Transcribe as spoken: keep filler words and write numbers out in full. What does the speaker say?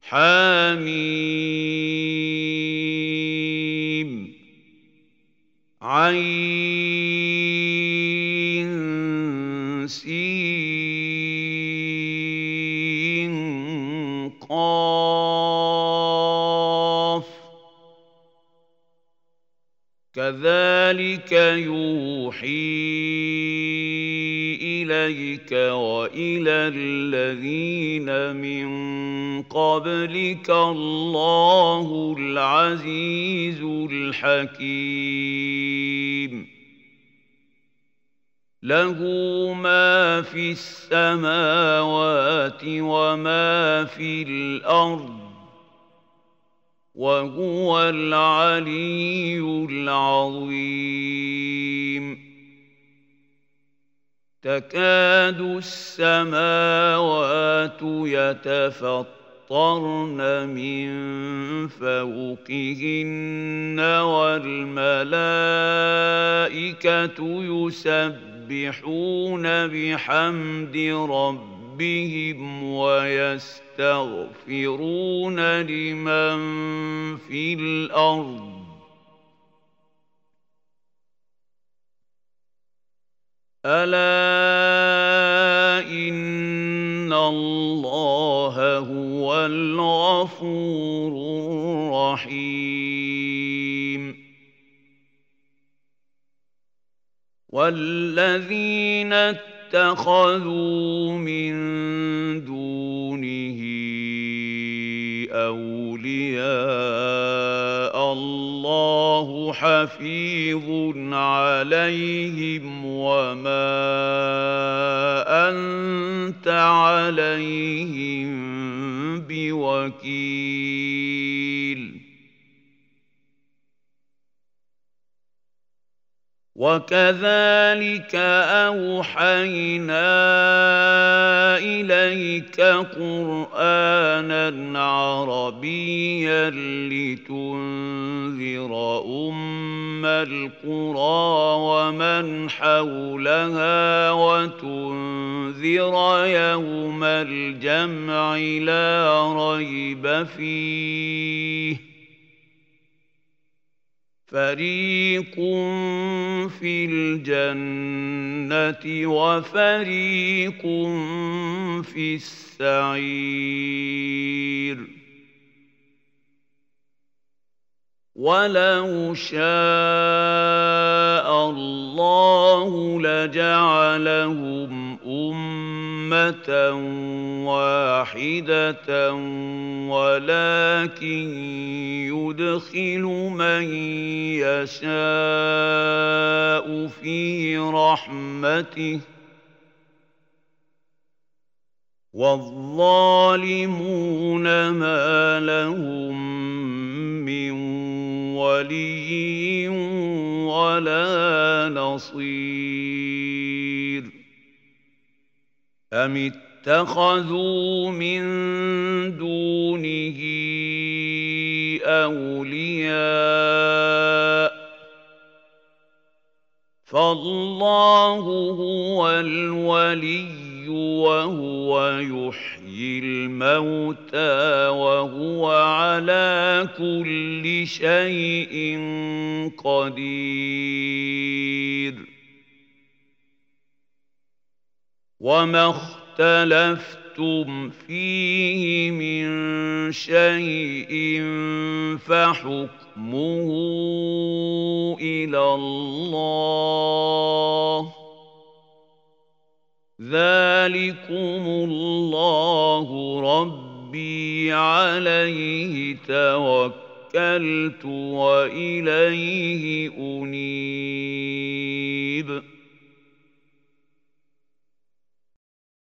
حم عين سين قاف كذلك يوحي إليك وإلى الذين من قبلك الله العزيز الحكيم له ما في السماوات وما في الأرض وهو العلي العظيم تكاد السماوات يتفطرن من فوقهن والملائكة يسبحون بحمد ربهم ويستغفرون لمن في الأرض ألا إن الله هو الغفور الرحيم والذين اتخذوا من دونه أولياء الله حفيظ عليهم وما أنت عليهم بوكيل وكذلك أوحينا إليك قرآنا عربيا لتنذر أم القرى ومن حولها وتنذر يوم الجمع لا ريب فيه فريق في الجنة وفريق في السعير ولو شاء الله لجعلهم أمة واحدة ولكن يدخل من يشاء في رحمته والظالمون ما لهم من ولي ولا نصير أم اتخذوا من دونه أولياء فالله هو الولي وهو يحيي الموتى وهو على كل شيء قدير وما اختلفتم فيه من شيء فحكمه إلى الله ذلكم الله ربي عليه توكلت وإليه أنيب